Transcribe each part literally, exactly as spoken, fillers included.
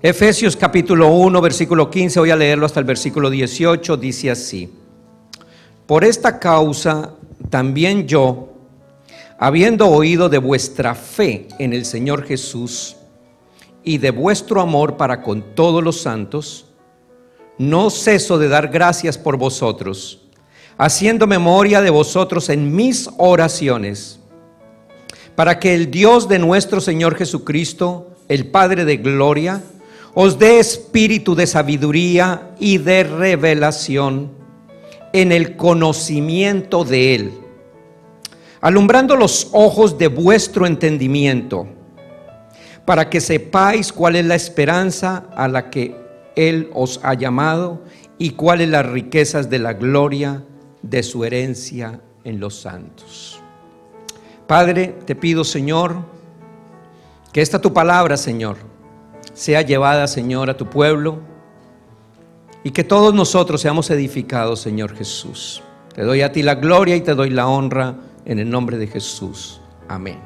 Efesios capítulo uno, versículo quince, voy a leerlo hasta el versículo dieciocho, dice así: por esta causa también yo, habiendo oído de vuestra fe en el Señor Jesús y de vuestro amor para con todos los santos, no ceso de dar gracias por vosotros, haciendo memoria de vosotros en mis oraciones, para que el Dios de nuestro Señor Jesucristo, el Padre de gloria, os dé espíritu de sabiduría y de revelación en el conocimiento de Él, alumbrando los ojos de vuestro entendimiento, para que sepáis cuál es la esperanza a la que Él os ha llamado y cuáles las riquezas de la gloria de su herencia en los santos. Padre, te pido, Señor, que esta tu palabra, Señor, sea llevada, Señor, a tu pueblo y que todos nosotros seamos edificados, Señor Jesús. Te doy a ti la gloria y te doy la honra en el nombre de Jesús. Amén.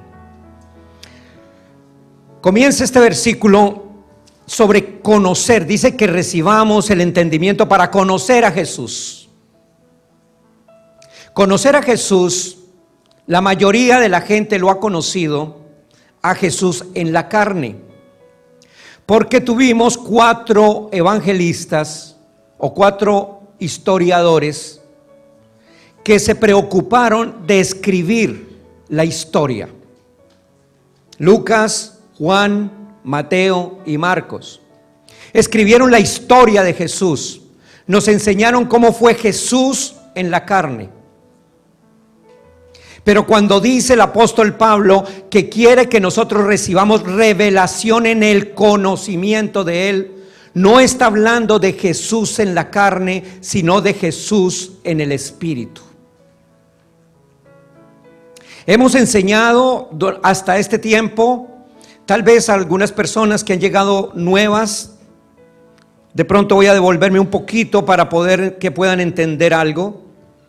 Comienza este versículo sobre conocer. Dice que recibamos el entendimiento para conocer a Jesús. Conocer a Jesús, la mayoría de la gente lo ha conocido a Jesús en la carne, porque tuvimos cuatro evangelistas o cuatro historiadores que se preocuparon de escribir la historia: Lucas, Juan, Mateo y Marcos. Escribieron la historia de Jesús, nos enseñaron cómo fue Jesús en la carne. Pero cuando dice el apóstol Pablo que quiere que nosotros recibamos revelación en el conocimiento de Él, no está hablando de Jesús en la carne, sino de Jesús en el Espíritu. Hemos enseñado hasta este tiempo, tal vez a algunas personas que han llegado nuevas, de pronto voy a devolverme un poquito para poder que puedan entender algo.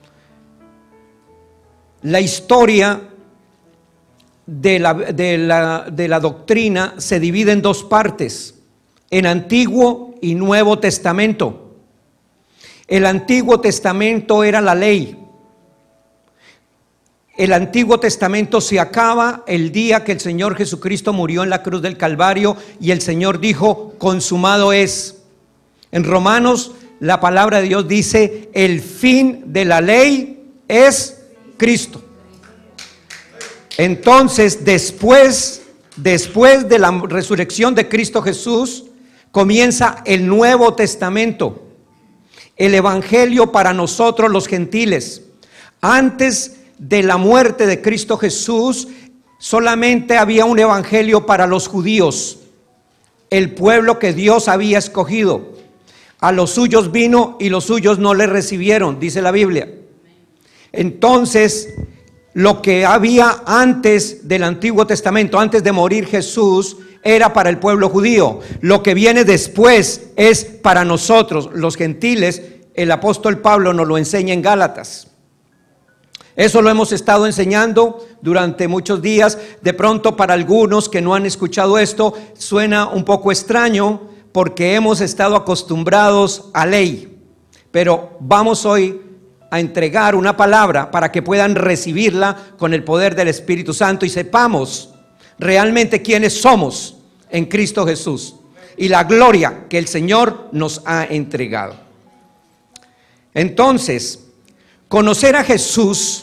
La historia de la, de, la, de la doctrina se divide en dos partes, en Antiguo y Nuevo Testamento. El Antiguo Testamento era la ley. El Antiguo Testamento se acaba el día que el Señor Jesucristo murió en la cruz del Calvario y el Señor dijo: consumado es. En Romanos la palabra de Dios dice: el fin de la ley es Cristo. Entonces, después, después de la resurrección de Cristo Jesús, comienza el Nuevo Testamento, el Evangelio para nosotros los gentiles. Antes de la muerte de Cristo Jesús, solamente había un Evangelio para los judíos, el pueblo que Dios había escogido. A los suyos vino y los suyos no le recibieron, dice la Biblia. Entonces, lo que había antes del Antiguo Testamento, antes de morir Jesús, era para el pueblo judío. Lo que viene después es para nosotros, los gentiles. El apóstol Pablo nos lo enseña en Gálatas. Eso lo hemos estado enseñando durante muchos días. De pronto, para algunos que no han escuchado esto, suena un poco extraño porque hemos estado acostumbrados a ley. Pero vamos hoy a entregar una palabra para que puedan recibirla con el poder del Espíritu Santo y sepamos realmente quiénes somos en Cristo Jesús y la gloria que el Señor nos ha entregado. Entonces, conocer a Jesús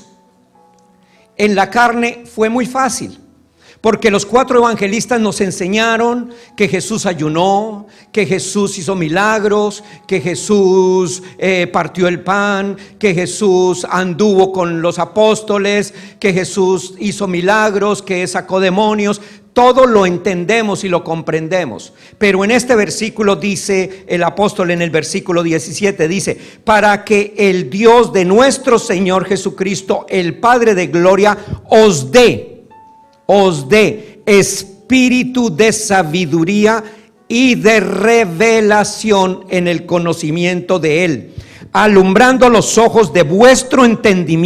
en la carne fue muy fácil, porque los cuatro evangelistas nos enseñaron que Jesús ayunó, que Jesús hizo milagros, que Jesús eh, partió el pan, que Jesús anduvo con los apóstoles, que Jesús hizo milagros, que sacó demonios. Todo lo entendemos y lo comprendemos. Pero en este versículo dice el apóstol, en el versículo diecisiete, dice: para que el Dios de nuestro Señor Jesucristo, el Padre de gloria, os dé os dé espíritu de sabiduría y de revelación en el conocimiento de Él, alumbrando los ojos de vuestro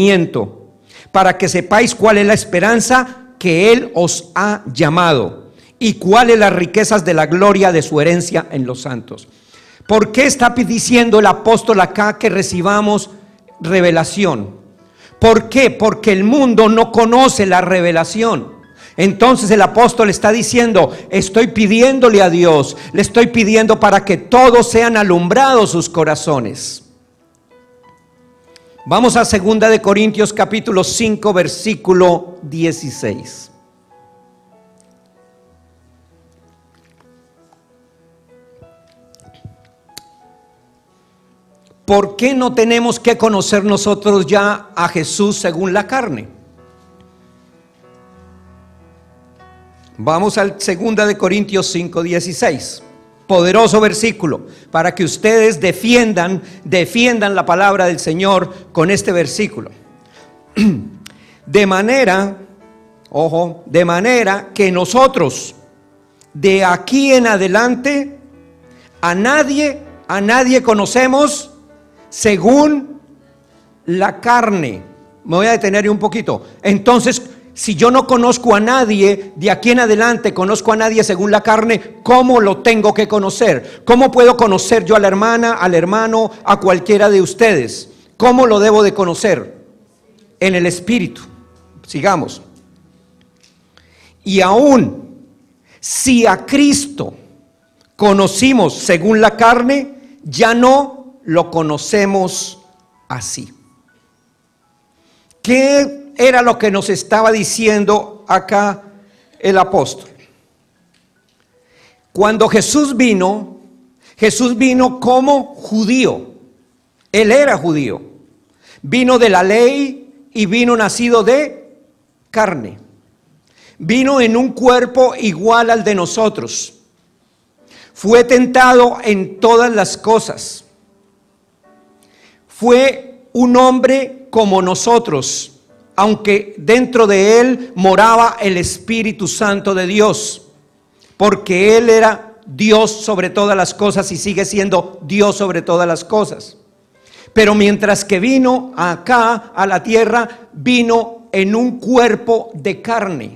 entendimiento, para que sepáis cuál es la esperanza que Él os ha llamado ¿Y cuáles las riquezas de la gloria de su herencia en los santos? ¿Por qué está diciendo el apóstol acá que recibamos revelación? ¿Por qué? Porque el mundo no conoce la revelación. Entonces el apóstol está diciendo, estoy pidiéndole a Dios, le estoy pidiendo para que todos sean alumbrados sus corazones. Vamos a segunda de Corintios capítulo cinco versículo dieciséis. ¿Por qué no tenemos que conocer nosotros ya a Jesús según la carne? Vamos al segunda de Corintios cinco dieciséis. Poderoso versículo para que ustedes defiendan, defiendan la palabra del Señor con este versículo. De manera, ojo, de manera que nosotros de aquí en adelante a nadie, a nadie conocemos según la carne. Me voy a detener un poquito. Entonces, si yo no conozco a nadie, de aquí en adelante conozco a nadie según la carne, ¿cómo lo tengo que conocer? ¿Cómo puedo conocer yo a la hermana, al hermano, a cualquiera de ustedes? ¿Cómo lo debo de conocer? En el Espíritu. Sigamos. Y aún si a Cristo conocimos según la carne, ya no lo conocemos así. ¿Qué era lo que nos estaba diciendo acá el apóstol? Cuando Jesús vino, Jesús vino como judío. Él era judío. Vino de la ley y vino nacido de carne. Vino en un cuerpo igual al de nosotros. Fue tentado en todas las cosas. Fue un hombre como nosotros, aunque dentro de él moraba el Espíritu Santo de Dios, porque él era Dios sobre todas las cosas y sigue siendo Dios sobre todas las cosas. Pero mientras que vino acá a la tierra, vino en un cuerpo de carne.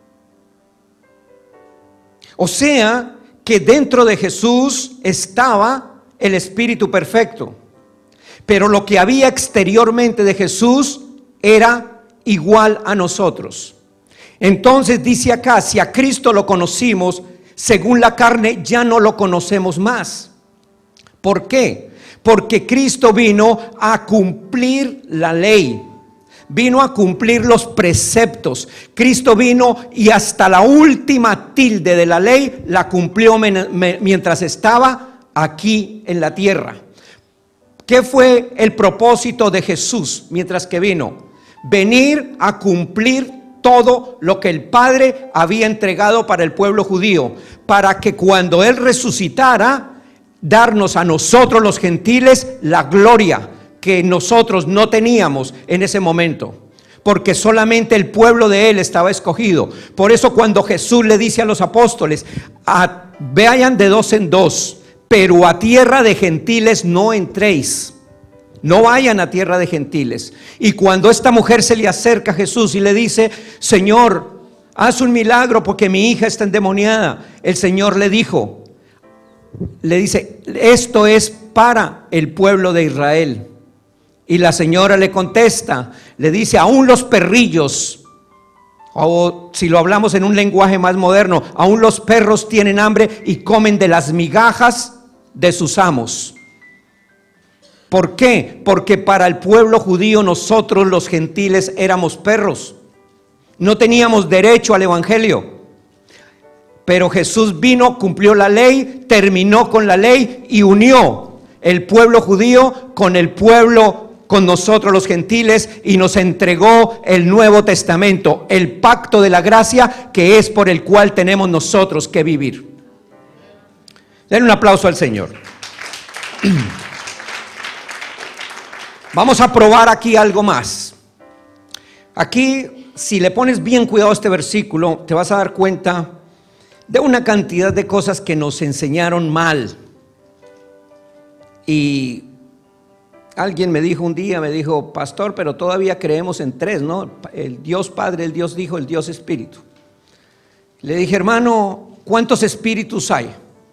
O sea, que dentro de Jesús estaba el Espíritu perfecto, pero lo que había exteriormente de Jesús era igual a nosotros. Entonces dice acá, si a Cristo lo conocimos según la carne, ya no lo conocemos más. ¿Por qué? Porque Cristo vino a cumplir la ley, vino a cumplir los preceptos. Cristo vino y hasta la última tilde de la ley la cumplió mientras estaba aquí en la tierra. ¿Qué fue el propósito de Jesús mientras que vino? Venir a cumplir todo lo que el Padre había entregado para el pueblo judío, para que cuando Él resucitara, darnos a nosotros los gentiles la gloria que nosotros no teníamos en ese momento, porque solamente el pueblo de Él estaba escogido. Por eso cuando Jesús le dice a los apóstoles, a, vayan de dos en dos, pero a tierra de gentiles no entréis. No vayan a tierra de gentiles. Y cuando esta mujer se le acerca a Jesús y le dice, Señor, haz un milagro porque mi hija está endemoniada, el Señor le dijo, le dice, esto es para el pueblo de Israel. Y la señora le contesta, le dice, aún los perrillos, o si lo hablamos en un lenguaje más moderno, aún los perros tienen hambre y comen de las migajas de sus amos. ¿Por qué? Porque para el pueblo judío nosotros los gentiles éramos perros. No teníamos derecho al evangelio. Pero Jesús vino, cumplió la ley, terminó con la ley y unió el pueblo judío con el pueblo, con nosotros los gentiles, y nos entregó el Nuevo Testamento, el pacto de la gracia que es por el cual tenemos nosotros que vivir. Den un aplauso al Señor. Vamos a probar aquí algo más. Aquí, si le pones bien cuidado a este versículo, te vas a dar cuenta de una cantidad de cosas que nos enseñaron mal. Y alguien me dijo un día, me dijo, pastor, pero todavía creemos en tres, ¿no? El Dios Padre, el Dios Hijo, el Dios Espíritu. Le dije, hermano, ¿cuántos espíritus hay?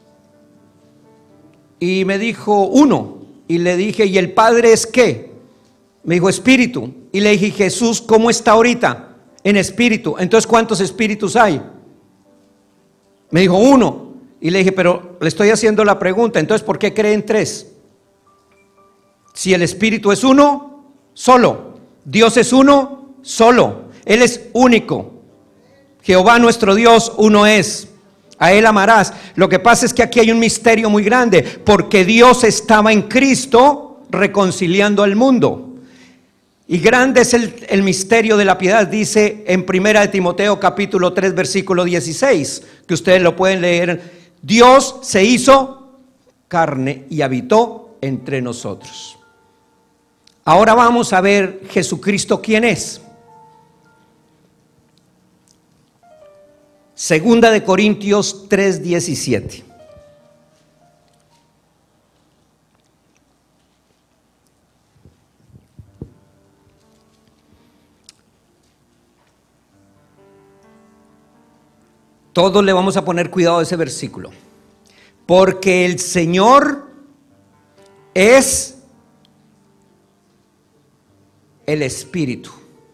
Y me dijo, uno. Y le dije, ¿y el Padre es qué? Me dijo, espíritu. Y le dije, Jesús, ¿cómo está ahorita? En espíritu. Entonces, ¿cuántos espíritus hay? Me dijo, uno. Y le dije, pero le estoy haciendo la pregunta, entonces, ¿por qué creen tres? Si el espíritu es uno, solo. Dios es uno, solo. Él es único. Jehová nuestro Dios, uno es. A Él amarás. Lo que pasa es que aquí hay un misterio muy grande, porque Dios estaba en Cristo reconciliando al mundo. Y grande es el, el misterio de la piedad, dice en Primera de Timoteo capítulo tres versículo dieciséis, que ustedes lo pueden leer. Dios se hizo carne y habitó entre nosotros. Ahora vamos a ver Jesucristo quién es. Segunda de Corintios tres diecisiete. Todos le vamos a poner cuidado a ese versículo. Porque el Señor es el Espíritu.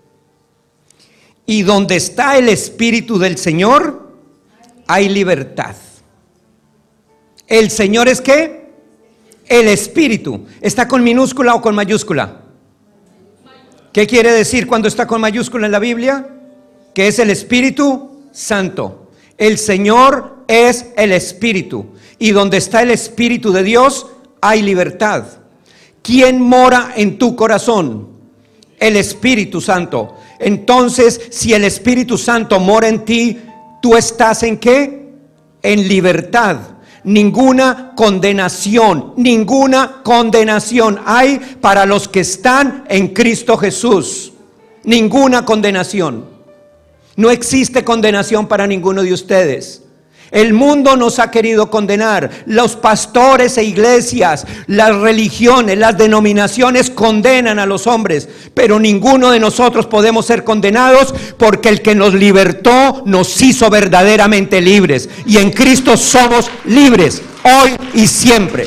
Y donde está el Espíritu del Señor, hay libertad. ¿El Señor es qué? El Espíritu. ¿Está con minúscula o con mayúscula? ¿Qué quiere decir cuando está con mayúscula en la Biblia? Que es el Espíritu Santo. El Señor es el Espíritu. Y donde está el Espíritu de Dios, hay libertad. ¿Quién mora en tu corazón? El Espíritu Santo. Entonces, si el Espíritu Santo mora en ti, ¿tú estás en qué? En libertad. Ninguna condenación, ninguna condenación hay para los que están en Cristo Jesús. Ninguna condenación. No existe condenación para ninguno de ustedes. El mundo nos ha querido condenar. Los pastores e iglesias, las religiones, las denominaciones condenan a los hombres, pero ninguno de nosotros podemos ser condenados, porque el que nos libertó nos hizo verdaderamente libres, y en Cristo somos libres hoy y siempre.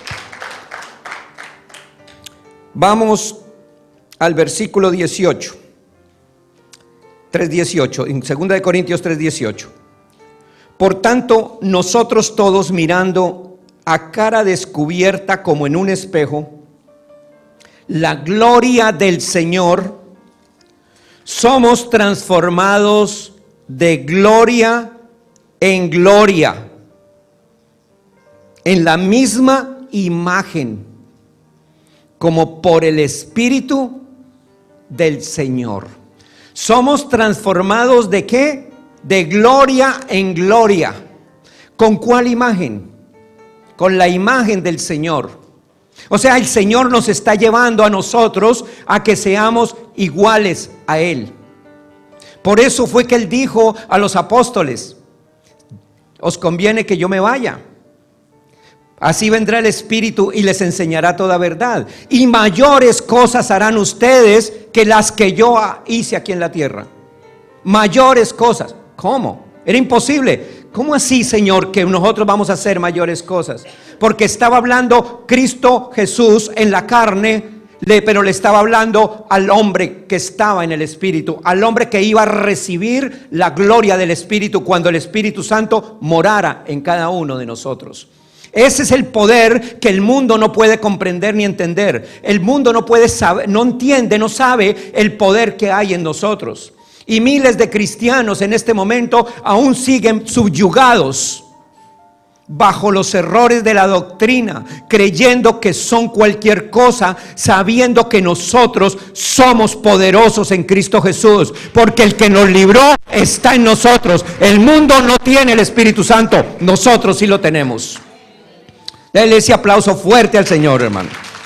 Vamos al versículo dieciocho, tres dieciocho, en segunda de Corintios tres dieciocho. Por tanto, nosotros todos, mirando a cara descubierta como en un espejo la gloria del Señor, somos transformados de gloria en gloria, en la misma imagen, como por el Espíritu del Señor. Somos transformados ¿de qué? De gloria en gloria. ¿Con cuál imagen? Con la imagen del Señor. O sea, el Señor nos está llevando a nosotros a que seamos iguales a Él. Por eso fue que Él dijo a los apóstoles: os conviene que yo me vaya, así vendrá el Espíritu y les enseñará toda verdad, y mayores cosas harán ustedes que las que yo hice aquí en la tierra. Mayores cosas. ¿Cómo? Era imposible. ¿Cómo así, Señor, que nosotros vamos a hacer mayores cosas? Porque estaba hablando Cristo Jesús en la carne, pero le estaba hablando al hombre que estaba en el Espíritu, al hombre que iba a recibir la gloria del Espíritu cuando el Espíritu Santo morara en cada uno de nosotros. Ese es el poder que el mundo no puede comprender ni entender. El mundo no puede saber, no entiende, no sabe el poder que hay en nosotros. Y miles de cristianos en este momento aún siguen subyugados bajo los errores de la doctrina, creyendo que son cualquier cosa, sabiendo que nosotros somos poderosos en Cristo Jesús, porque el que nos libró está en nosotros. El mundo no tiene el Espíritu Santo, nosotros sí lo tenemos. Denle ese aplauso fuerte al Señor, hermano.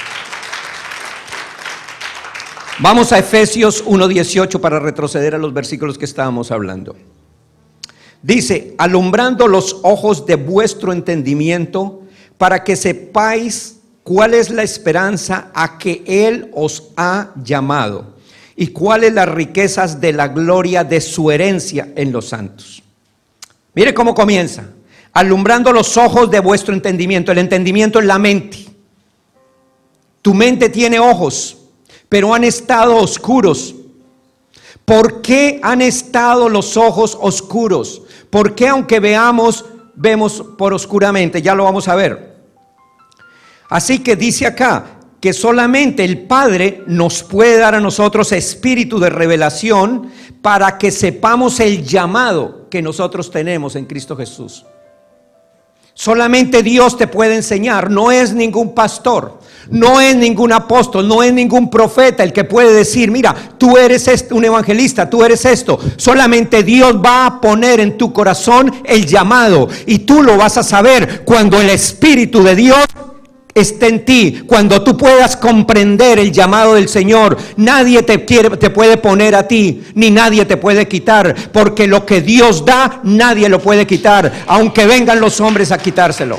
Vamos a Efesios uno dieciocho para retroceder a los versículos que estábamos hablando. Dice: alumbrando los ojos de vuestro entendimiento, para que sepáis cuál es la esperanza a que Él os ha llamado, y cuáles las riquezas de la gloria de su herencia en los santos. Mire cómo comienza. Alumbrando los ojos de vuestro entendimiento. El entendimiento es la mente. Tu mente tiene ojos, pero han estado oscuros. ¿Por qué han estado los ojos oscuros? ¿Por qué aunque veamos, vemos por oscuramente? Ya lo vamos a ver. Así que dice acá que solamente el Padre nos puede dar a nosotros espíritu de revelación para que sepamos el llamado que nosotros tenemos en Cristo Jesús. Solamente Dios te puede enseñar, no es ningún pastor, no es ningún apóstol, no es ningún profeta el que puede decir, mira, tú eres esto, un evangelista, tú eres esto. Solamente Dios va a poner en tu corazón el llamado y tú lo vas a saber cuando el Espíritu de Dios esté en ti, cuando tú puedas comprender el llamado del Señor. Nadie te, quiere, te puede poner a ti, ni nadie te puede quitar, porque lo que Dios da, nadie lo puede quitar, aunque vengan los hombres a quitárselo.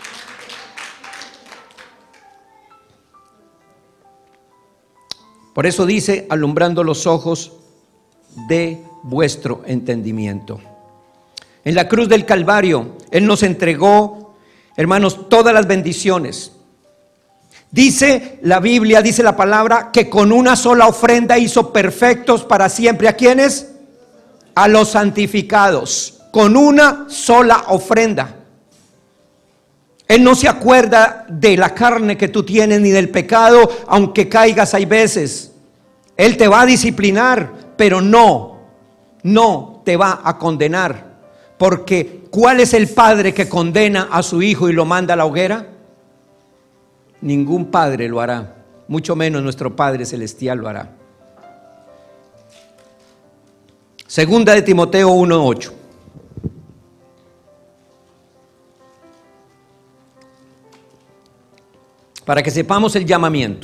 Por eso dice, alumbrando los ojos de vuestro entendimiento. En la cruz del Calvario, Él nos entregó, hermanos, todas las bendiciones. Dice la Biblia, dice la palabra, que con una sola ofrenda hizo perfectos para siempre. ¿A quiénes? A los santificados. Con una sola ofrenda. Él no se acuerda de la carne que tú tienes ni del pecado, aunque caigas hay veces. Él te va a disciplinar, pero no, no te va a condenar. Porque ¿cuál es el padre que condena a su hijo y lo manda a la hoguera? Ningún padre lo hará, mucho menos nuestro Padre Celestial lo hará. Segunda de Timoteo uno ocho. Para que sepamos el llamamiento.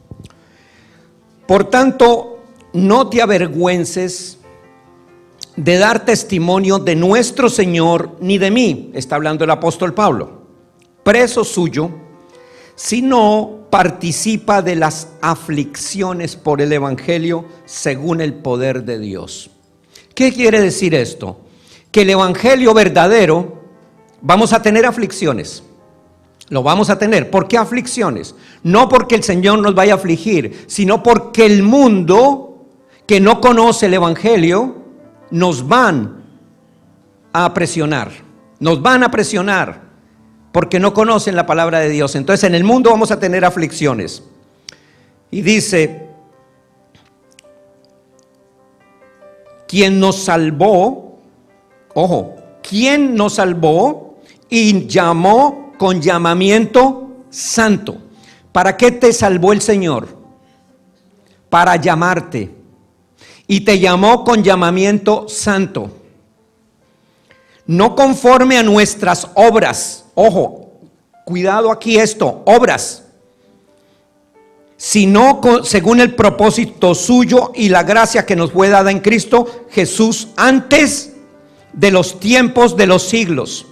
Por tanto, no te avergüences de dar testimonio de nuestro Señor, ni de mí, está hablando el apóstol Pablo, preso suyo, sino participa de las aflicciones por el evangelio según el poder de Dios. ¿Qué quiere decir esto? Que el evangelio verdadero, vamos a tener aflicciones. Lo vamos a tener. ¿Por qué aflicciones? No porque el Señor nos vaya a afligir, sino porque el mundo que no conoce el evangelio nos van a presionar. Nos van a presionar porque no conocen la palabra de Dios. Entonces en el mundo vamos a tener aflicciones. Y dice, quien nos salvó, ojo, quien nos salvó y llamó con llamamiento santo. ¿Para qué te salvó el Señor? Para llamarte. Y te llamó con llamamiento santo. No conforme a nuestras obras. Ojo, cuidado aquí esto, obras. Sino con, según el propósito suyo y la gracia que nos fue dada en Cristo Jesús antes de los tiempos de los siglos.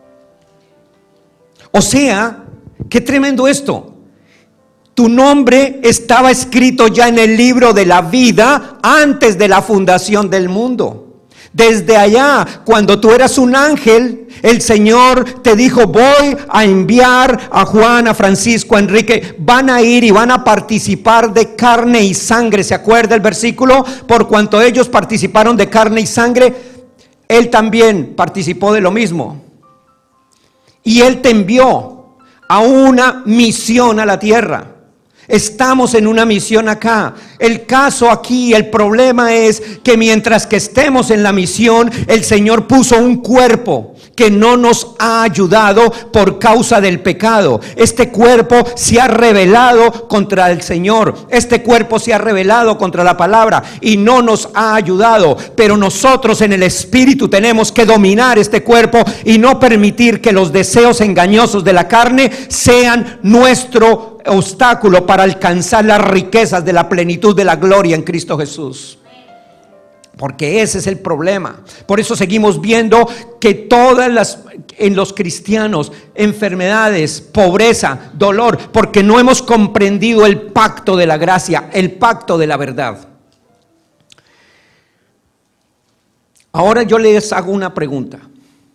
O sea, qué tremendo esto. Tu nombre estaba escrito ya en el libro de la vida antes de la fundación del mundo. Desde allá, cuando tú eras un ángel, el Señor te dijo, voy a enviar a Juan, a Francisco, a Enrique, van a ir y van a participar de carne y sangre. ¿Se acuerda el versículo? Por cuanto ellos participaron de carne y sangre, Él también participó de lo mismo. Y Él te envió a una misión a la tierra. Estamos en una misión acá. El caso aquí, el problema es que mientras que estemos en la misión, el Señor puso un cuerpo que no nos ha ayudado por causa del pecado. Este cuerpo se ha rebelado contra el Señor. Este cuerpo se ha rebelado contra la palabra y no nos ha ayudado. Pero nosotros en el Espíritu tenemos que dominar este cuerpo y no permitir que los deseos engañosos de la carne sean nuestro obstáculo para alcanzar las riquezas de la plenitud de la gloria en Cristo Jesús. Porque ese es el problema. Por eso seguimos viendo que todas las, en los cristianos, enfermedades, pobreza, dolor, porque no hemos comprendido el pacto de la gracia, el pacto de la verdad. Ahora yo les hago una pregunta.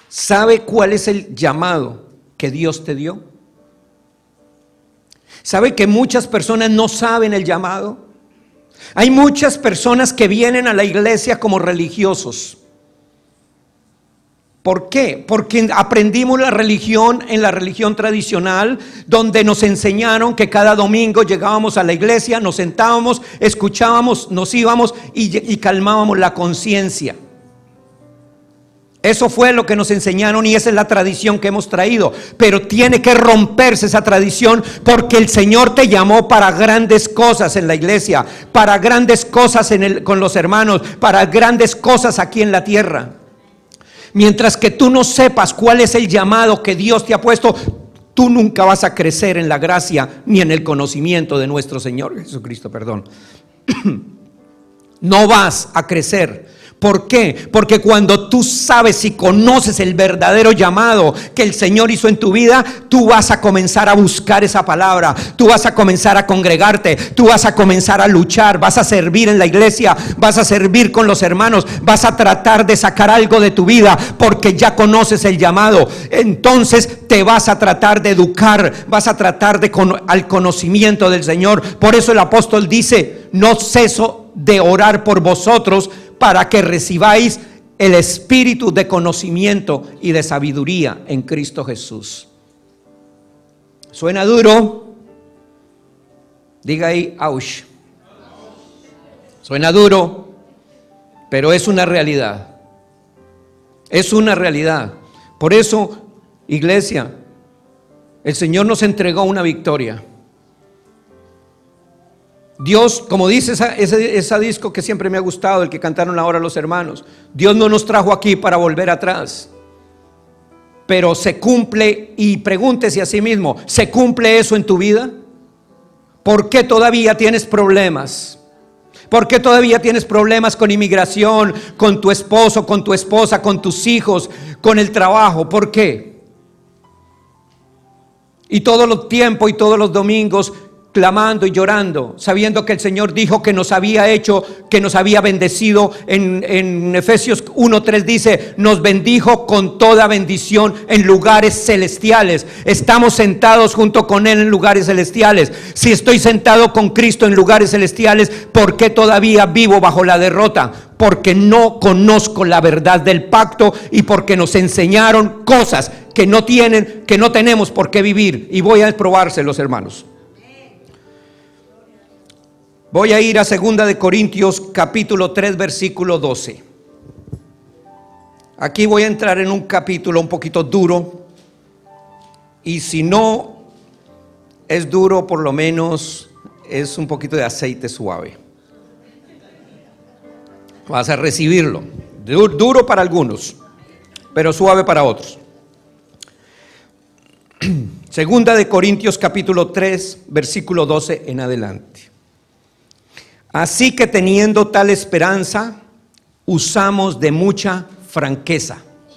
¿Sabe cuál es el llamado que Dios te dio? ¿Sabe que muchas personas no saben el llamado? Hay muchas personas que vienen a la iglesia como religiosos. ¿Por qué? Porque aprendimos la religión en la religión tradicional, donde nos enseñaron que cada domingo llegábamos a la iglesia, nos sentábamos, escuchábamos, nos íbamos y, y calmábamos la conciencia. Eso fue lo que nos enseñaron y esa es la tradición que hemos traído. Pero tiene que romperse esa tradición, porque el Señor te llamó para grandes cosas en la iglesia, para grandes cosas en el, con los hermanos, para grandes cosas aquí en la tierra. Mientras que tú no sepas cuál es el llamado que Dios te ha puesto, tú nunca vas a crecer en la gracia ni en el conocimiento de nuestro Señor Jesucristo, perdón. No vas a crecer. ¿Por qué? Porque cuando tú sabes y conoces el verdadero llamado que el Señor hizo en tu vida, tú vas a comenzar a buscar esa palabra, tú vas a comenzar a congregarte, tú vas a comenzar a luchar, vas a servir en la iglesia, vas a servir con los hermanos, vas a tratar de sacar algo de tu vida porque ya conoces el llamado. Entonces te vas a tratar de educar, vas a tratar de con, al conocimiento del Señor. Por eso el apóstol dice: no ceso de orar por vosotros, para que recibáis el espíritu de conocimiento y de sabiduría en Cristo Jesús. ¿Suena duro? Diga ahí, ouch. Suena duro, pero es una realidad. Es una realidad. Por eso, iglesia, el Señor nos entregó una victoria. Dios, como dice esa, ese, ese disco que siempre me ha gustado, el que cantaron ahora los hermanos, Dios no nos trajo aquí para volver atrás, pero se cumple. Y pregúntese a sí mismo, ¿se cumple eso en tu vida? ¿Por qué todavía tienes problemas? ¿Por qué todavía tienes problemas con inmigración, con tu esposo, con tu esposa, con tus hijos, con el trabajo? ¿Por qué? Y todos los tiempos y todos los domingos clamando y llorando, sabiendo que el Señor dijo que nos había hecho, que nos había bendecido. En, en Efesios uno tres dice: nos bendijo con toda bendición en lugares celestiales. Estamos sentados junto con Él en lugares celestiales. Si estoy sentado con Cristo en lugares celestiales, ¿por qué todavía vivo bajo la derrota? Porque no conozco la verdad del pacto y porque nos enseñaron cosas que no tienen, que no tenemos por qué vivir. Y voy a probárselos, hermanos. Voy a ir a segunda de Corintios capítulo tres versículo doce. Aquí voy a entrar en un capítulo un poquito duro, y si no es duro, por lo menos es un poquito de aceite suave. Vas a recibirlo. Duro para algunos, pero suave para otros. Segunda de Corintios capítulo tres versículo doce en adelante. Así que teniendo tal esperanza, usamos de mucha franqueza.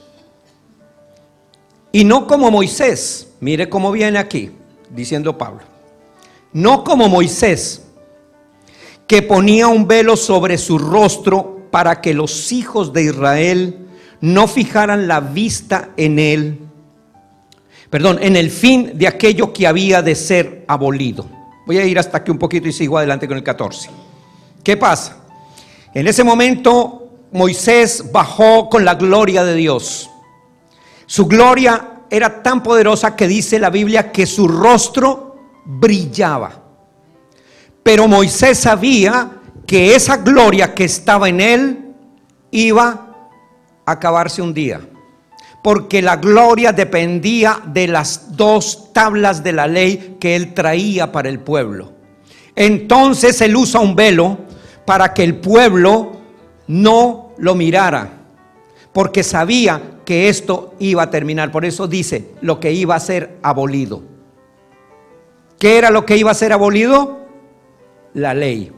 Y no como Moisés, mire cómo viene aquí, diciendo Pablo. No como Moisés, que ponía un velo sobre su rostro para que los hijos de Israel no fijaran la vista en él, perdón, en el fin de aquello que había de ser abolido. Voy a ir hasta aquí un poquito y sigo adelante con el catorce. ¿Qué pasa? En ese momento Moisés bajó con la gloria de Dios. Su gloria era tan poderosa que dice la Biblia que su rostro brillaba. Pero Moisés sabía que esa gloria que estaba en él iba a acabarse un día, porque la gloria dependía de las dos tablas de la ley que él traía para el pueblo. Entonces él usa un velo para que el pueblo no lo mirara, porque sabía que esto iba a terminar. Por eso dice lo que iba a ser abolido. ¿Qué era lo que iba a ser abolido? La ley.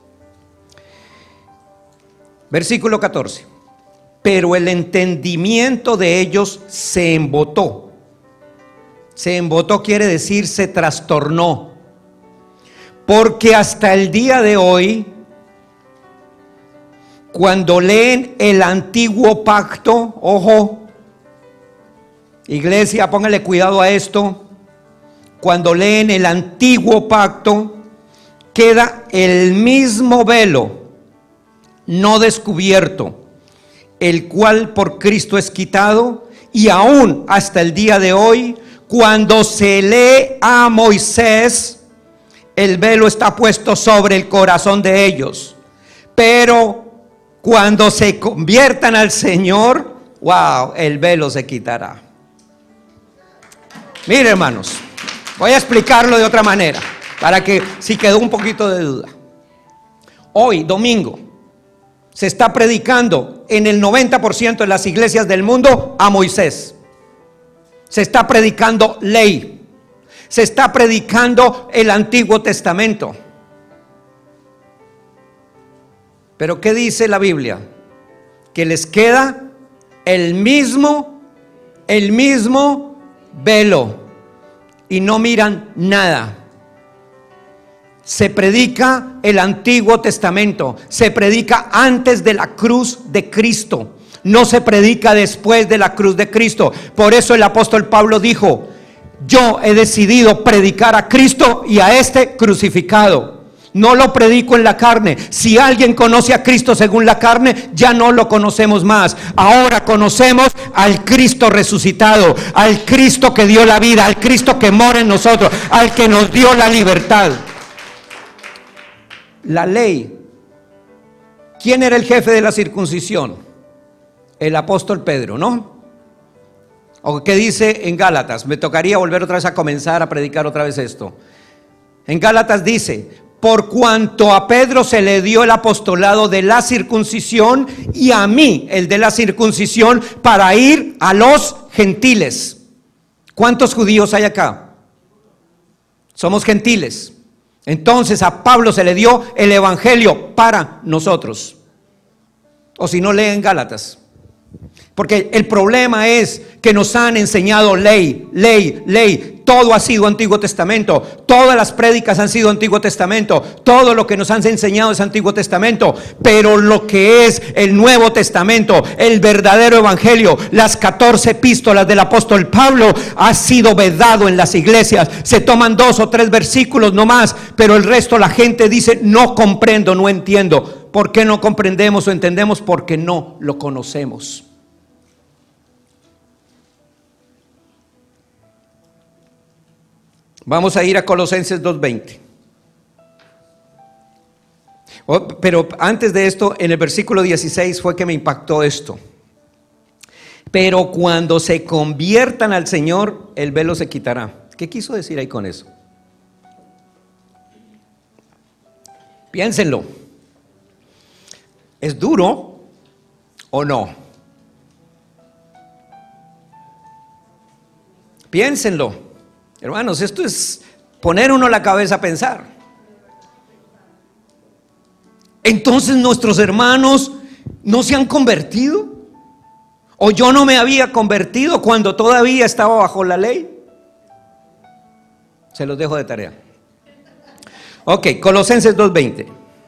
Versículo catorce. Pero el entendimiento de ellos se embotó. Se embotó quiere decir se trastornó. Porque hasta el día de hoy, cuando leen el antiguo pacto, ojo, Iglesia, póngale cuidado a esto. Cuando leen el antiguo pacto, queda el mismo velo no descubierto, el cual por Cristo es quitado, y aún hasta el día de hoy, cuando se lee a Moisés, el velo está puesto sobre el corazón de ellos. Pero cuando se conviertan al Señor, wow, el velo se quitará. Mire, hermanos, voy a explicarlo de otra manera, para que si quedó un poquito de duda. Hoy, domingo, se está predicando en el noventa por ciento de las iglesias del mundo a Moisés. Se está predicando ley. Se está predicando el Antiguo Testamento. Pero ¿qué dice la Biblia? Que les queda el mismo, el mismo velo y no miran nada. Se predica el Antiguo Testamento, se predica antes de la cruz de Cristo, no se predica después de la cruz de Cristo. Por eso el apóstol Pablo dijo: yo he decidido predicar a Cristo y a este crucificado. No lo predico en la carne. Si alguien conoce a Cristo según la carne, ya no lo conocemos más. Ahora conocemos al Cristo resucitado, al Cristo que dio la vida, al Cristo que mora en nosotros, al que nos dio la libertad. La ley. ¿Quién era el jefe de la circuncisión? El apóstol Pedro, ¿no? ¿O qué dice en Gálatas? Me tocaría volver otra vez a comenzar a predicar otra vez esto. En Gálatas dice: por cuanto a Pedro se le dio el apostolado de la circuncisión y a mí el de la circuncisión para ir a los gentiles. ¿Cuántos judíos hay acá? Somos gentiles. Entonces a Pablo se le dio el evangelio para nosotros. O si no, leen Gálatas. Porque el problema es que nos han enseñado ley, ley, ley. Todo ha sido Antiguo Testamento. Todas las prédicas han sido Antiguo Testamento. Todo lo que nos han enseñado es Antiguo Testamento. Pero lo que es el Nuevo Testamento, el verdadero evangelio, las catorce epístolas del apóstol Pablo, ha sido vedado en las iglesias. Se toman dos o tres versículos nomás, pero el resto la gente dice: no comprendo, no entiendo. ¿Por qué no comprendemos o entendemos? Porque no lo conocemos. Vamos a ir a Colosenses dos veinte. Oh, pero antes de esto, en el versículo dieciséis fue que me impactó esto. Pero cuando se conviertan al Señor, el velo se quitará. ¿Qué quiso decir ahí con eso? Piénsenlo. ¿Es duro o no? Piénsenlo. Hermanos, esto es poner uno la cabeza a pensar. Entonces nuestros hermanos no se han convertido, o yo no me había convertido cuando todavía estaba bajo la ley. Se los dejo de tarea. Ok, Colosenses dos veinte.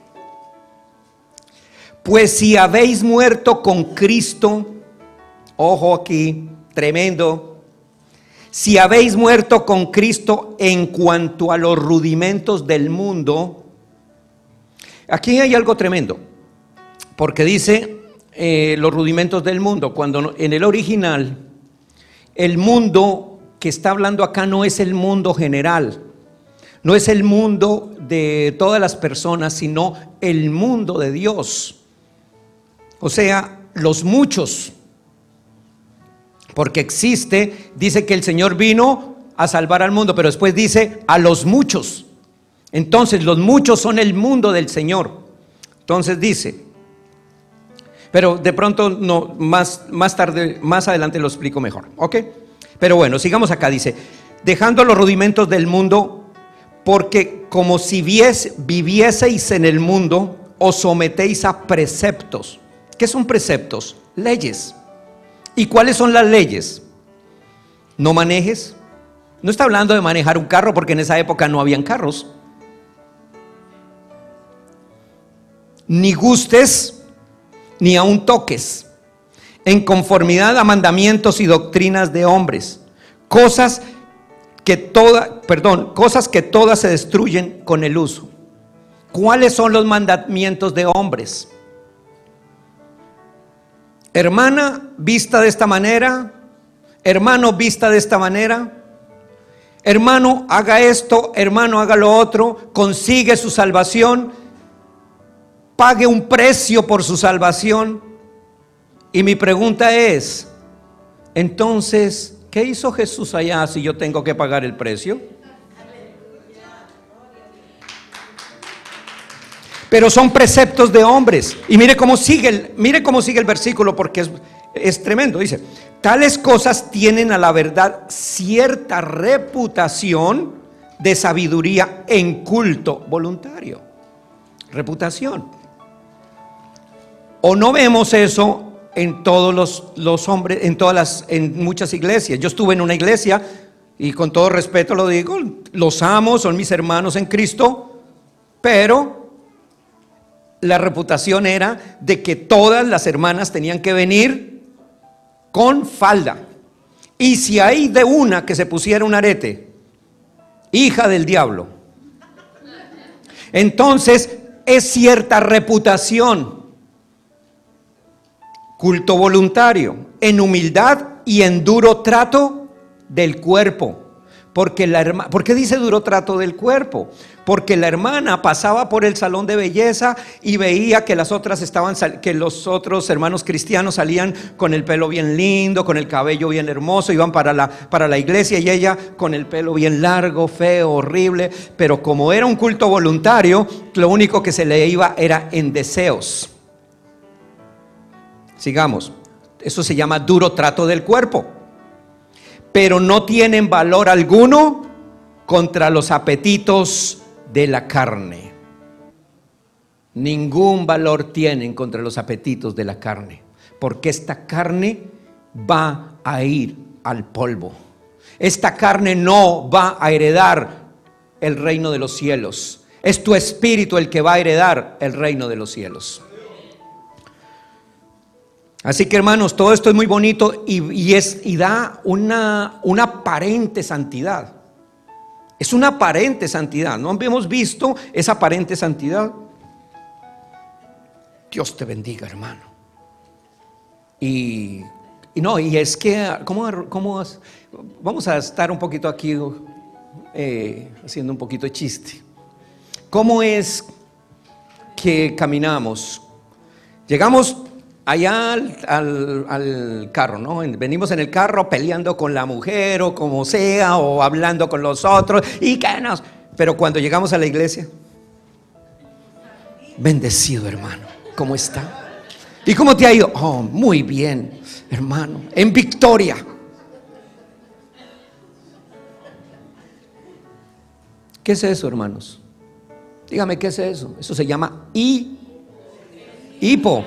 Pues si habéis muerto con Cristo, ojo aquí, tremendo. Si habéis muerto con Cristo en cuanto a los rudimentos del mundo. Aquí hay algo tremendo, porque dice eh, los rudimentos del mundo, cuando en el original el mundo que está hablando acá no es el mundo general, no es el mundo de todas las personas, sino el mundo de Dios. O sea, los muchos. Porque existe, dice que el Señor vino a salvar al mundo, pero después dice a los muchos. Entonces los muchos son el mundo del Señor. Entonces dice, pero de pronto no, más, más tarde, más adelante lo explico mejor, ¿ok? Pero bueno, sigamos acá, dice: dejando los rudimentos del mundo, porque como si vies, vivieseis en el mundo, os sometéis a preceptos. ¿Qué son preceptos? Leyes. ¿Y cuáles son las leyes? No manejes. No está hablando de manejar un carro, porque en esa época no habían carros. Ni gustes, ni aun toques. en conformidad a mandamientos y doctrinas de hombres, cosas que todas, perdón, cosas que todas se destruyen con el uso. ¿Cuáles son los mandamientos de hombres? Hermana, vista de esta manera. Hermano, vista de esta manera. Hermano, haga esto. Hermano, haga lo otro. Consigue su salvación. Pague un precio por su salvación. Y mi pregunta es, entonces, ¿qué hizo Jesús allá si yo tengo que pagar el precio? Pero son preceptos de hombres. Y mire cómo sigue el, mire cómo sigue el versículo, porque es, es tremendo. Dice, tales cosas tienen a la verdad cierta reputación de sabiduría en culto voluntario. Reputación. ¿O no vemos eso en todos los, los hombres, en todas las, en muchas iglesias? Yo estuve en una iglesia y con todo respeto lo digo, los amo, son mis hermanos en Cristo, pero la reputación era de que todas las hermanas tenían que venir con falda. Y si hay de una que se pusiera un arete, hija del diablo. Entonces es cierta reputación. Culto voluntario, en humildad y en duro trato del cuerpo. Porque la hermana, ¿por qué dice duro trato del cuerpo? Porque la hermana pasaba por el salón de belleza y veía que las otras estaban, que los otros hermanos cristianos salían con el pelo bien lindo, con el cabello bien hermoso, iban para la, para la iglesia, y ella con el pelo bien largo, feo, horrible. Pero como era un culto voluntario, lo único que se le iba era en deseos. Sigamos. Eso se llama duro trato del cuerpo. Pero no tienen valor alguno contra los apetitos de la carne. Ningún valor tienen contra los apetitos de la carne, porque esta carne va a ir al polvo. Esta carne no va a heredar el reino de los cielos. Es tu espíritu el que va a heredar el reino de los cielos. Así que, hermanos, todo esto es muy bonito y, y, es, y da una, una aparente santidad. Es una aparente santidad. ¿No hemos visto esa aparente santidad? Dios te bendiga, hermano. Y, y no, y es que, ¿cómo, cómo, vamos a estar un poquito aquí eh, haciendo un poquito de chiste. ¿Cómo es que caminamos? Llegamos allá al, al, al carro, ¿no? Venimos en el carro peleando con la mujer o como sea, o hablando con los otros, y que nos... Pero cuando llegamos a la iglesia, bendecido, hermano, ¿cómo está? ¿Y cómo te ha ido? Oh, muy bien, hermano, en victoria. ¿Qué es eso, hermanos? Dígame, ¿qué es eso? Eso se llama hi, hipo.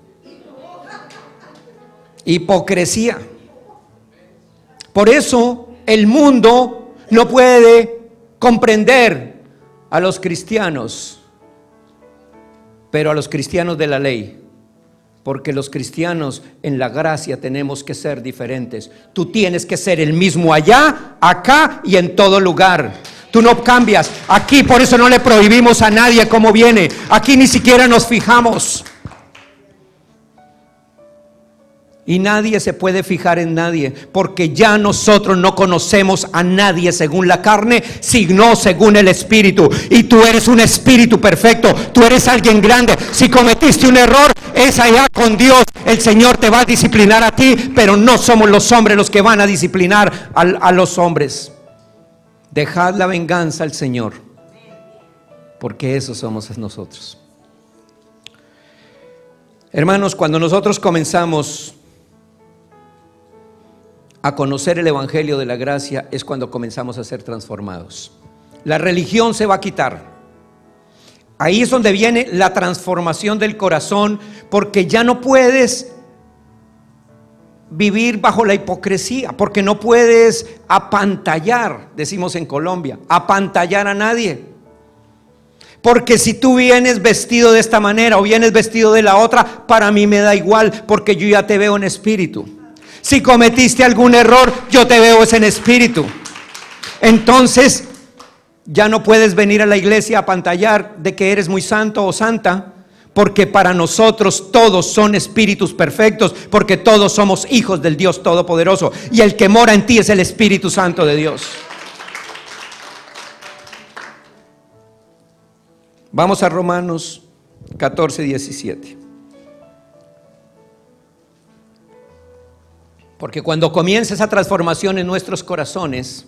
Hipocresía. Por eso el mundo no puede comprender a los cristianos, pero a los cristianos de la ley, porque los cristianos en la gracia tenemos que ser diferentes. Tú tienes que ser el mismo allá, acá y en todo lugar. Tú no cambias. Aquí por eso no le prohibimos a nadie cómo viene. Aquí ni siquiera nos fijamos. Y nadie se puede fijar en nadie, porque ya nosotros no conocemos a nadie según la carne, sino según el Espíritu. Y tú eres un espíritu perfecto, tú eres alguien grande. Si cometiste un error, es allá con Dios. El Señor te va a disciplinar a ti, pero no somos los hombres los que van a disciplinar a, a los hombres. Dejad la venganza al Señor, porque eso somos nosotros. Hermanos, cuando nosotros comenzamos a conocer el evangelio de la gracia, es cuando comenzamos a ser transformados. La religión se va a quitar. Ahí es donde viene la transformación del corazón, porque ya no puedes vivir bajo la hipocresía, porque no puedes apantallar, decimos en Colombia, apantallar a nadie. Porque si tú vienes vestido de esta manera o vienes vestido de la otra, para mí me da igual, porque yo ya te veo en espíritu. Si cometiste algún error, yo te veo en espíritu. Entonces, ya no puedes venir a la iglesia a pantallar de que eres muy santo o santa, porque para nosotros todos son espíritus perfectos, porque todos somos hijos del Dios Todopoderoso, y el que mora en ti es el Espíritu Santo de Dios. Vamos a Romanos catorce, diecisiete. Porque cuando comienza esa transformación en nuestros corazones,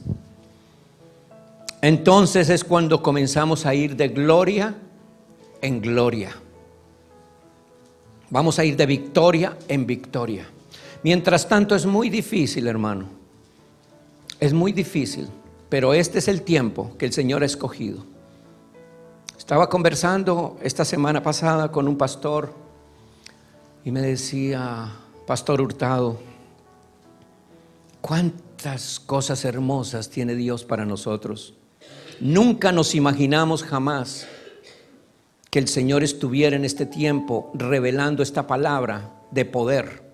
entonces es cuando comenzamos a ir de gloria en gloria. Vamos a ir de victoria en victoria. Mientras tanto es muy difícil, hermano. Es muy difícil, pero este es el tiempo que el Señor ha escogido. Estaba conversando esta semana pasada con un pastor y me decía: Pastor Hurtado, cuántas cosas hermosas tiene Dios para nosotros. Nunca nos imaginamos jamás que el Señor estuviera en este tiempo revelando esta palabra de poder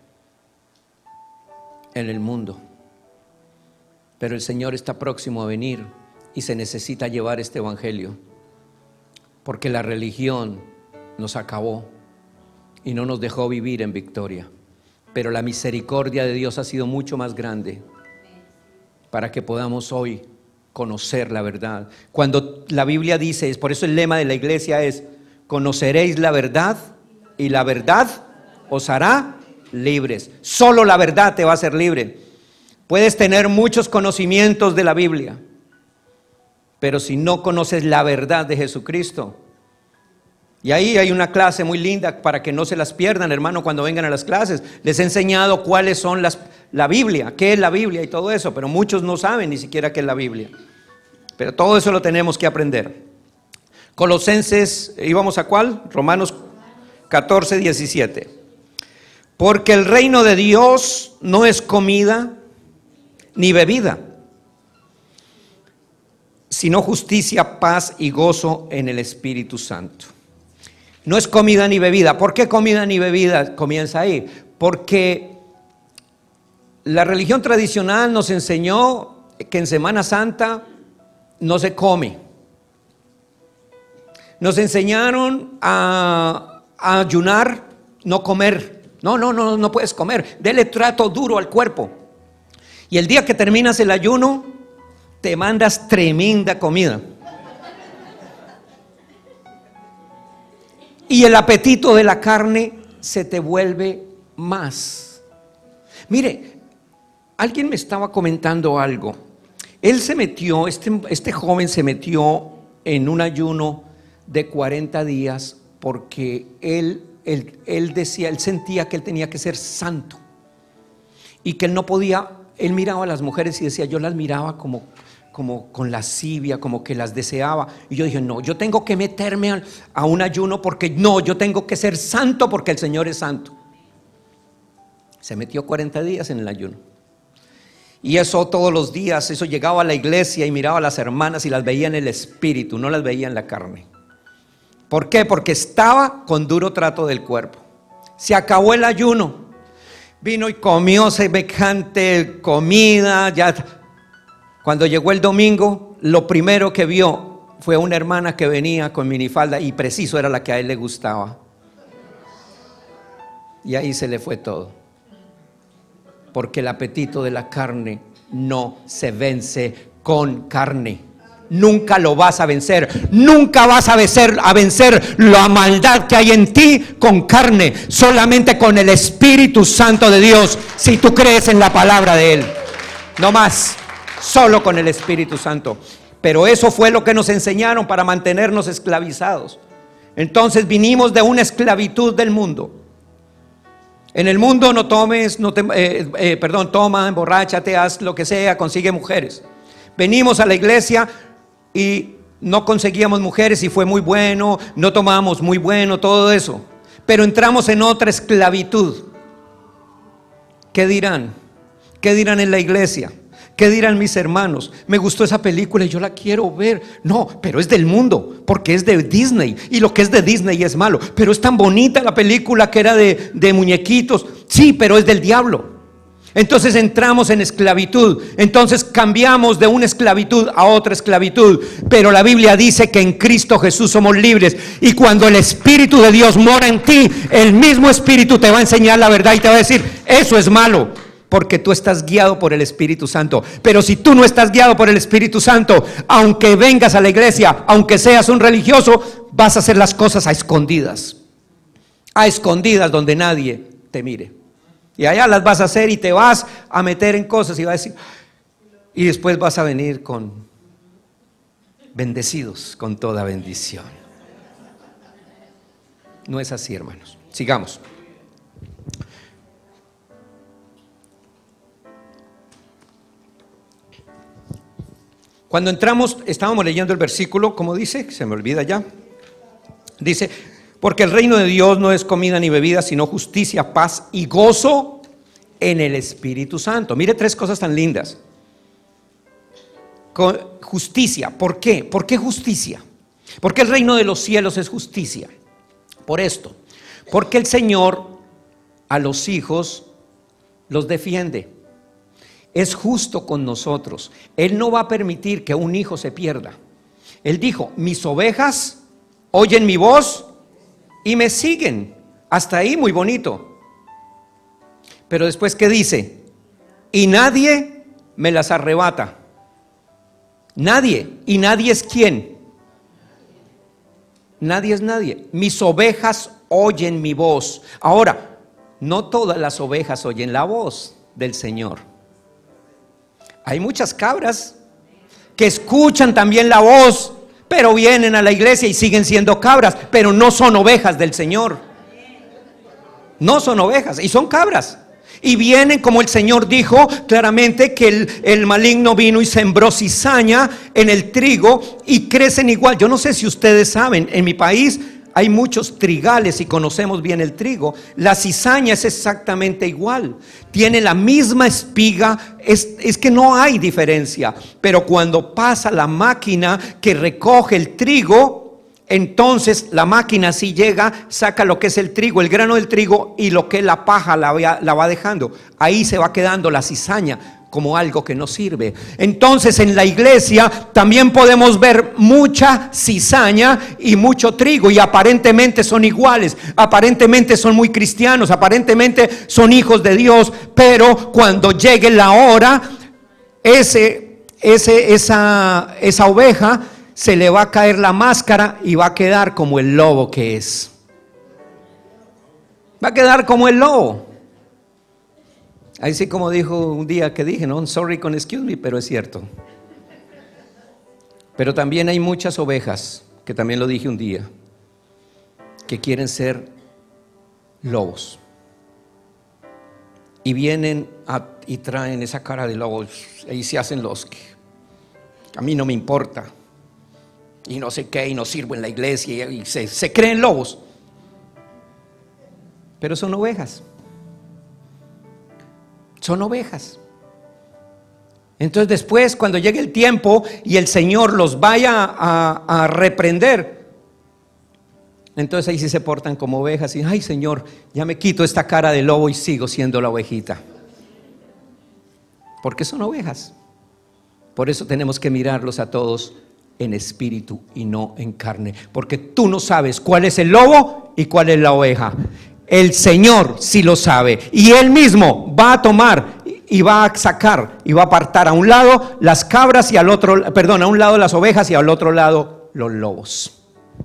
en el mundo. Pero el Señor está próximo a venir y se necesita llevar este evangelio, porque la religión nos acabó y no nos dejó vivir en victoria. Pero la misericordia de Dios ha sido mucho más grande para que podamos hoy conocer la verdad. Cuando la Biblia dice, por eso el lema de la iglesia es: conoceréis la verdad y la verdad os hará libres. Solo la verdad te va a hacer libre. Puedes tener muchos conocimientos de la Biblia, pero si no conoces la verdad de Jesucristo, y ahí hay una clase muy linda para que no se las pierdan, hermano, cuando vengan a las clases. Les he enseñado cuáles son las, la Biblia, qué es la Biblia y todo eso, pero muchos no saben ni siquiera qué es la Biblia. Pero todo eso lo tenemos que aprender. Colosenses, ¿íbamos a cuál? Romanos catorce, diecisiete. Porque el reino de Dios no es comida ni bebida, sino justicia, paz y gozo en el Espíritu Santo. No es comida ni bebida. ¿Por qué comida ni bebida? Comienza ahí. Porque la religión tradicional nos enseñó que en Semana Santa no se come. Nos enseñaron a, a ayunar, no comer. No, no, no, no puedes comer. Dele trato duro al cuerpo. Y el día que terminas el ayuno, te mandas tremenda comida. Y el apetito de la carne se te vuelve más. Mire, alguien me estaba comentando algo. Él se metió, este, este joven se metió en un ayuno de cuarenta días porque él, él, él decía, él sentía que él tenía que ser santo y que él no podía. Él miraba a las mujeres y decía, yo las miraba como, como con lascivia, como que las deseaba. Y yo dije, no, yo tengo que meterme a, a un ayuno porque no, yo tengo que ser santo porque el Señor es santo. Se metió cuarenta días en el ayuno. Y eso todos los días, eso llegaba a la iglesia y miraba a las hermanas y las veía en el espíritu, no las veía en la carne. ¿Por qué? Porque estaba con duro trato del cuerpo. Se acabó el ayuno. Vino y comió semejante comida. Ya. Cuando llegó el domingo, lo primero que vio fue una hermana que venía con minifalda y preciso era la que a él le gustaba. Y ahí se le fue todo. Porque el apetito de la carne no se vence con carne. Nunca lo vas a vencer. Nunca vas a vencer, a vencer la maldad que hay en ti con carne. Solamente con el Espíritu Santo de Dios, si tú crees en la palabra de Él. No más. Solo con el Espíritu Santo. Pero eso fue lo que nos enseñaron para mantenernos esclavizados. Entonces vinimos de una esclavitud del mundo. En el mundo no tomes, no te, eh, eh, perdón, toma, emborráchate, haz lo que sea, consigue mujeres. Venimos a la iglesia y no conseguíamos mujeres y fue muy bueno, no tomábamos, muy bueno, todo eso. Pero entramos en otra esclavitud. ¿Qué dirán? ¿Qué dirán en la iglesia? ¿Qué dirán mis hermanos? Me gustó esa película y yo la quiero ver. No, pero es del mundo, porque es de Disney, y lo que es de Disney es malo. Pero es tan bonita la película que era de, de muñequitos. Sí, pero es del diablo. Entonces entramos en esclavitud. Entonces cambiamos de una esclavitud a otra esclavitud. Pero la Biblia dice que en Cristo Jesús somos libres. Y cuando el Espíritu de Dios mora en ti, el mismo Espíritu te va a enseñar la verdad y te va a decir: eso es malo, porque tú estás guiado por el Espíritu Santo. Pero si tú no estás guiado por el Espíritu Santo, aunque vengas a la iglesia, aunque seas un religioso, vas a hacer las cosas a escondidas. A escondidas, donde nadie te mire. Y allá las vas a hacer y te vas a meter en cosas y vas a decir, y después vas a venir con bendecidos, con toda bendición. No es así, hermanos. Sigamos. Cuando entramos, estábamos leyendo el versículo, ¿cómo dice? Se me olvida ya. Dice: porque el reino de Dios no es comida ni bebida, sino justicia, paz y gozo en el Espíritu Santo. Mire tres cosas tan lindas. Con justicia, ¿por qué? ¿Por qué justicia? Porque el reino de los cielos es justicia. Por esto, porque el Señor a los hijos los defiende. Es justo con nosotros. Él no va a permitir que un hijo se pierda. Él dijo: mis ovejas oyen mi voz y me siguen. Hasta ahí muy bonito. Pero después, ¿qué dice? Y nadie me las arrebata. Nadie. ¿Y nadie es quién? Nadie es nadie. Mis ovejas oyen mi voz. Ahora, no todas las ovejas oyen la voz del Señor. Hay muchas cabras que escuchan también la voz, pero vienen a la iglesia y siguen siendo cabras, pero no son ovejas del Señor. No son ovejas, y son cabras. Y vienen, como el Señor dijo claramente, que el, el maligno vino y sembró cizaña en el trigo y crecen igual. Yo no sé si ustedes saben, en mi país hay muchos trigales y conocemos bien el trigo. La cizaña es exactamente igual, tiene la misma espiga, es, es que no hay diferencia. Pero cuando pasa la máquina que recoge el trigo, entonces la máquina sí llega, saca lo que es el trigo, el grano del trigo, y lo que es la paja la va, la va dejando. Ahí se va quedando la cizaña como algo que no sirve. Entonces en la iglesia también podemos ver mucha cizaña y mucho trigo, y aparentemente son iguales, aparentemente son muy cristianos, aparentemente son hijos de Dios, pero cuando llegue la hora, ese, ese, esa, esa oveja se le va a caer la máscara y va a quedar como el lobo que es. Va a quedar como el lobo. Así como dijo un día que dije, no, sorry con excuse me, pero es cierto. Pero también hay muchas ovejas, que también lo dije un día, que quieren ser lobos. Y vienen a, y traen esa cara de lobos y se hacen los que a mí no me importa. Y no sé qué, y no sirvo en la iglesia, y se, se creen lobos. Pero son ovejas. Son ovejas. Entonces después, cuando llegue el tiempo y el Señor los vaya a, a reprender, entonces ahí sí se portan como ovejas y, ay Señor, ya me quito esta cara de lobo y sigo siendo la ovejita. Porque son ovejas. Por eso tenemos que mirarlos a todos en espíritu y no en carne, porque tú no sabes cuál es el lobo y cuál es la oveja. El Señor sí lo sabe, y Él mismo va a tomar y va a sacar y va a apartar a un lado las cabras y al otro, perdón, a un lado las ovejas y al otro lado los lobos.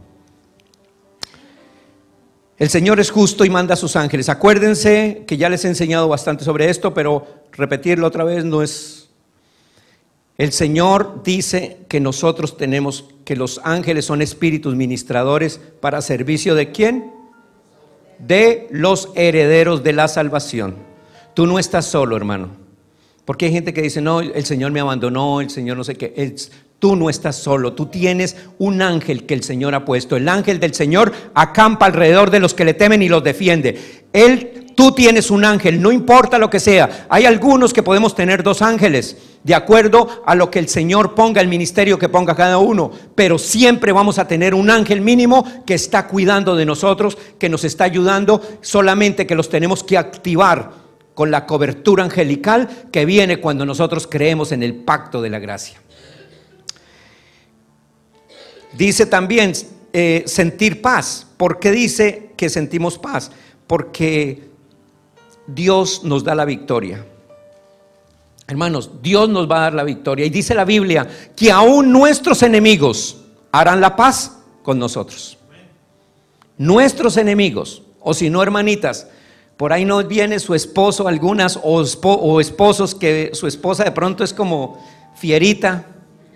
El Señor es justo y manda a sus ángeles. Acuérdense que ya les he enseñado bastante sobre esto, pero repetirlo otra vez no es. El Señor dice que nosotros tenemos, que los ángeles son espíritus ministradores para servicio ¿de quién? De los herederos de la salvación. Tú no estás solo, hermano, porque hay gente que dice, no, el Señor me abandonó, el Señor no sé qué. El, tú no estás solo, tú tienes un ángel que el Señor ha puesto. El ángel del Señor acampa alrededor de los que le temen y los defiende. Él Tú tienes un ángel, no importa lo que sea. Hay algunos que podemos tener dos ángeles, de acuerdo a lo que el Señor ponga, el ministerio que ponga cada uno. Pero siempre vamos a tener un ángel mínimo que está cuidando de nosotros, que nos está ayudando, solamente que los tenemos que activar con la cobertura angelical que viene cuando nosotros creemos en el pacto de la gracia. Dice también eh, sentir paz. ¿Por qué dice que sentimos paz? Porque Dios nos da la victoria. Hermanos, Dios nos va a dar la victoria. Y dice la Biblia que aún nuestros enemigos harán la paz con nosotros. Nuestros enemigos, o si no, hermanitas, por ahí nos viene su esposo, algunas o, espo, o esposos que su esposa de pronto es como fierita.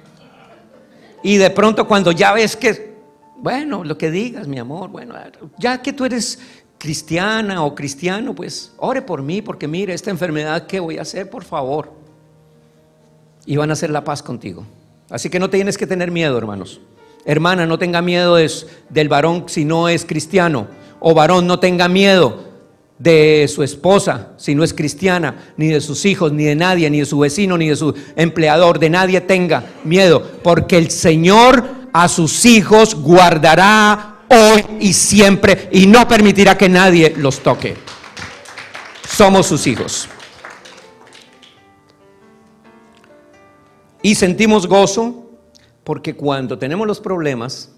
Y de pronto cuando ya ves que, bueno, lo que digas, mi amor, bueno, ya que tú eres cristiana o cristiano, pues ore por mí, porque mire, esta enfermedad, ¿qué voy a hacer? Por favor. Y van a hacer la paz contigo. Así que no tienes que tener miedo, hermanos. Hermana, no tenga miedo de, del varón si no es cristiano. O varón, no tenga miedo de su esposa si no es cristiana, ni de sus hijos, ni de nadie, ni de su vecino, ni de su empleador. De nadie tenga miedo, porque el Señor a sus hijos guardará hoy y siempre, y no permitirá que nadie los toque. Somos sus hijos. Y sentimos gozo porque cuando tenemos los problemas,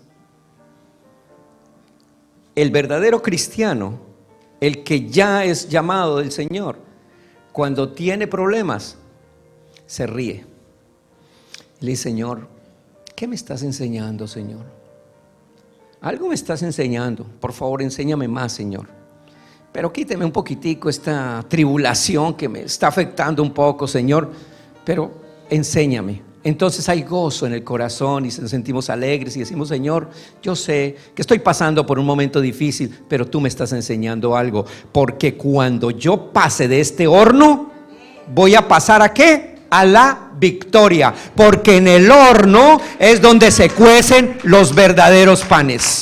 el verdadero cristiano, el que ya es llamado del Señor, cuando tiene problemas, se ríe. Le dice: Señor, ¿qué me estás enseñando, Señor? Algo me estás enseñando, por favor enséñame más, Señor. Pero quíteme un poquitico esta tribulación que me está afectando un poco, Señor, pero enséñame. Entonces hay gozo en el corazón y nos sentimos alegres y decimos: Señor, yo sé que estoy pasando por un momento difícil, pero tú me estás enseñando algo, porque cuando yo pase de este horno, voy a pasar ¿a qué? A la victoria, porque en el horno es donde se cuecen los verdaderos panes.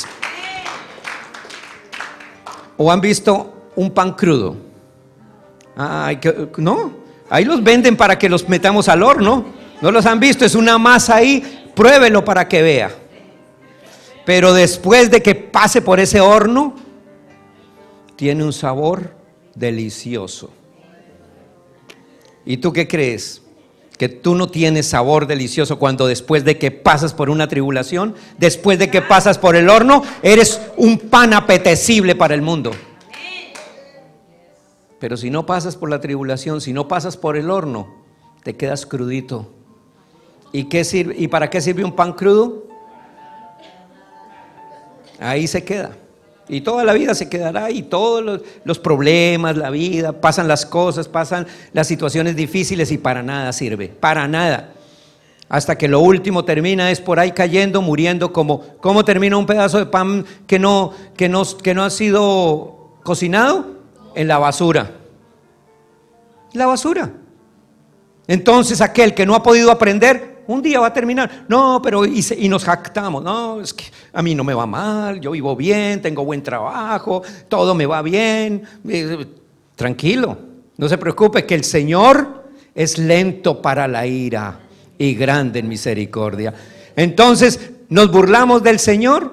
¿O han visto un pan crudo? Ay, no, ahí los venden para que los metamos al horno. ¿No los han visto? Es una masa ahí, pruébelo para que vea. Pero después de que pase por ese horno, tiene un sabor delicioso. ¿Y tú qué crees? Que tú no tienes sabor delicioso cuando después de que pasas por una tribulación, después de que pasas por el horno, eres un pan apetecible para el mundo. Pero si no pasas por la tribulación, si no pasas por el horno, te quedas crudito. ¿Y qué sirve? ¿Y para qué sirve un pan crudo? Ahí se queda. Y toda la vida se quedará, y todos los, los problemas, la vida, pasan las cosas, pasan las situaciones difíciles, y para nada sirve, para nada. Hasta que lo último termina es por ahí cayendo, muriendo. Como, ¿cómo termina un pedazo de pan que no, que no, que no ha sido cocinado? En la basura. La basura. Entonces aquel que no ha podido aprender, un día va a terminar. No, pero y, se, y nos jactamos. No, es que a mí no me va mal, yo vivo bien, tengo buen trabajo, todo me va bien. Eh, tranquilo, no se preocupe, que el Señor es lento para la ira y grande en misericordia. Entonces, ¿nos burlamos del Señor?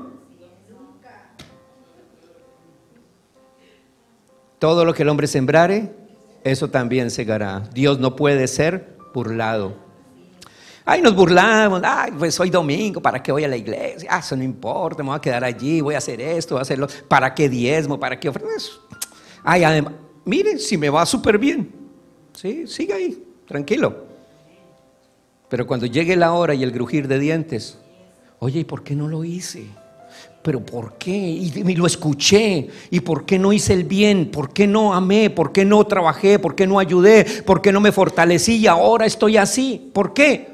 Todo lo que el hombre sembrare, eso también segará. Dios no puede ser burlado. Ay, nos burlamos, ay, pues hoy domingo, ¿para qué voy a la iglesia? Ah, eso no importa, me voy a quedar allí, voy a hacer esto, voy a hacerlo. ¿Para qué diezmo? ¿Para qué ofrenda? Ay, además, miren, si me va súper bien, sí, siga ahí, tranquilo. Pero cuando llegue la hora y el crujir de dientes, oye, ¿y por qué no lo hice? ¿Pero por qué? Y, y lo escuché. ¿Y por qué no hice el bien? ¿Por qué no amé? ¿Por qué no trabajé? ¿Por qué no ayudé? ¿Por qué no me fortalecí? Y ahora estoy así. ¿Por qué?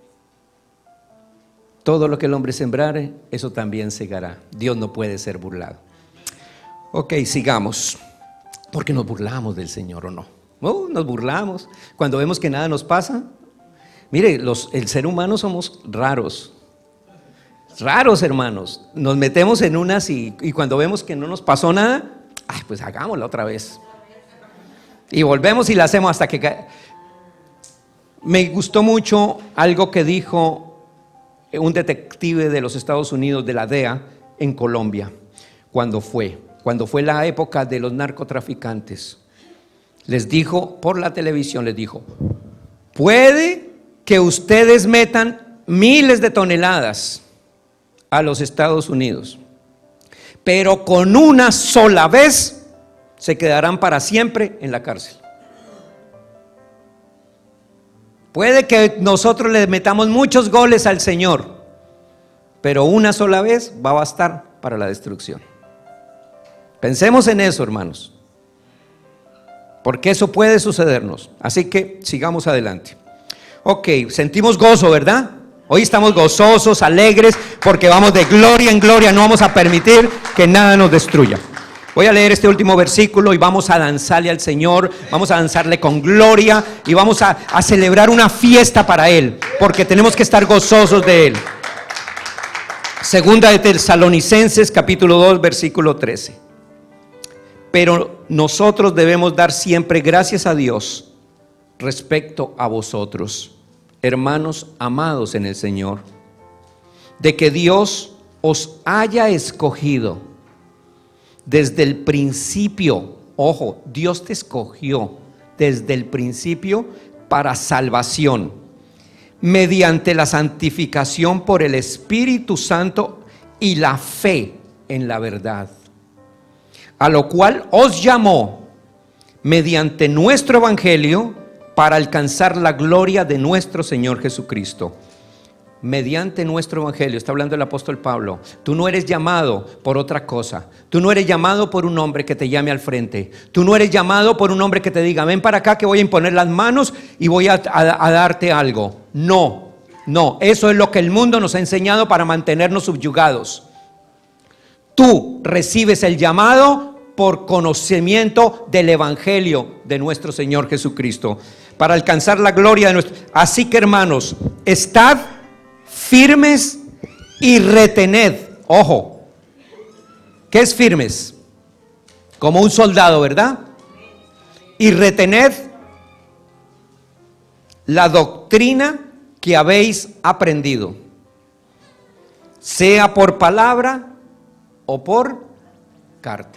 Todo lo que el hombre sembrare, eso también segará. Dios no puede ser burlado. Ok, sigamos. Porque nos burlamos del Señor, ¿o no? Oh, nos burlamos. Cuando vemos que nada nos pasa. Mire, los, el ser humano somos raros. Raros, hermanos. Nos metemos en unas y, y cuando vemos que no nos pasó nada, ay, pues hagámosla otra vez. Y volvemos y la hacemos hasta que cae. Me gustó mucho algo que dijo un detective de los Estados Unidos, de la D E A, en Colombia, cuando fue, cuando fue la época de los narcotraficantes. Les dijo por la televisión, les dijo: puede que ustedes metan miles de toneladas a los Estados Unidos, pero con una sola vez se quedarán para siempre en la cárcel. Puede que nosotros le metamos muchos goles al Señor, pero una sola vez va a bastar para la destrucción. Pensemos en eso, hermanos, porque eso puede sucedernos. Así que sigamos adelante. Ok, sentimos gozo, ¿verdad? Hoy estamos gozosos, alegres, porque vamos de gloria en gloria. No vamos a permitir que nada nos destruya. Voy a leer este último versículo y vamos a danzarle al Señor, vamos a danzarle con gloria y vamos a, a celebrar una fiesta para Él, porque tenemos que estar gozosos de Él. Segunda de Tesalonicenses, capítulo dos, versículo trece. Pero nosotros debemos dar siempre gracias a Dios respecto a vosotros, hermanos amados en el Señor, de que Dios os haya escogido desde el principio. Ojo, Dios te escogió desde el principio para salvación, mediante la santificación por el Espíritu Santo y la fe en la verdad, a lo cual os llamó mediante nuestro evangelio para alcanzar la gloria de nuestro Señor Jesucristo. Mediante nuestro evangelio, está hablando el apóstol Pablo. Tú no eres llamado por otra cosa. Tú no eres llamado por un hombre que te llame al frente. Tú no eres llamado por un hombre que te diga: ven para acá que voy a imponer las manos y voy a, a, a darte algo. No, no, eso es lo que el mundo nos ha enseñado para mantenernos subyugados. Tú recibes el llamado por conocimiento del evangelio de nuestro Señor Jesucristo, para alcanzar la gloria de nuestro. Así que, hermanos, estad firmes y retened. Ojo, ¿qué es firmes? Como un soldado, ¿verdad? Y retened la doctrina que habéis aprendido, sea por palabra o por carta.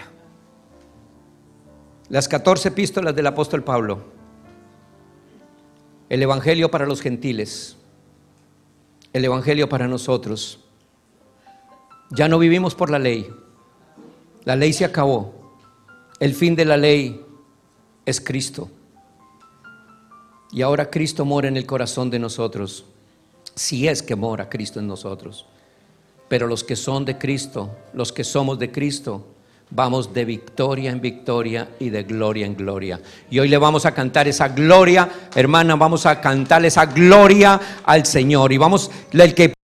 Las catorce epístolas del apóstol Pablo, el evangelio para los gentiles, el evangelio para nosotros. Ya no vivimos por la ley. La ley se acabó. El fin de la ley es Cristo. Y ahora Cristo mora en el corazón de nosotros, si es que mora Cristo en nosotros. Pero los que son de Cristo, los que somos de Cristo, vamos de victoria en victoria y de gloria en gloria. Y hoy le vamos a cantar esa gloria, hermana, vamos a cantar esa gloria al Señor. Y vamos, el que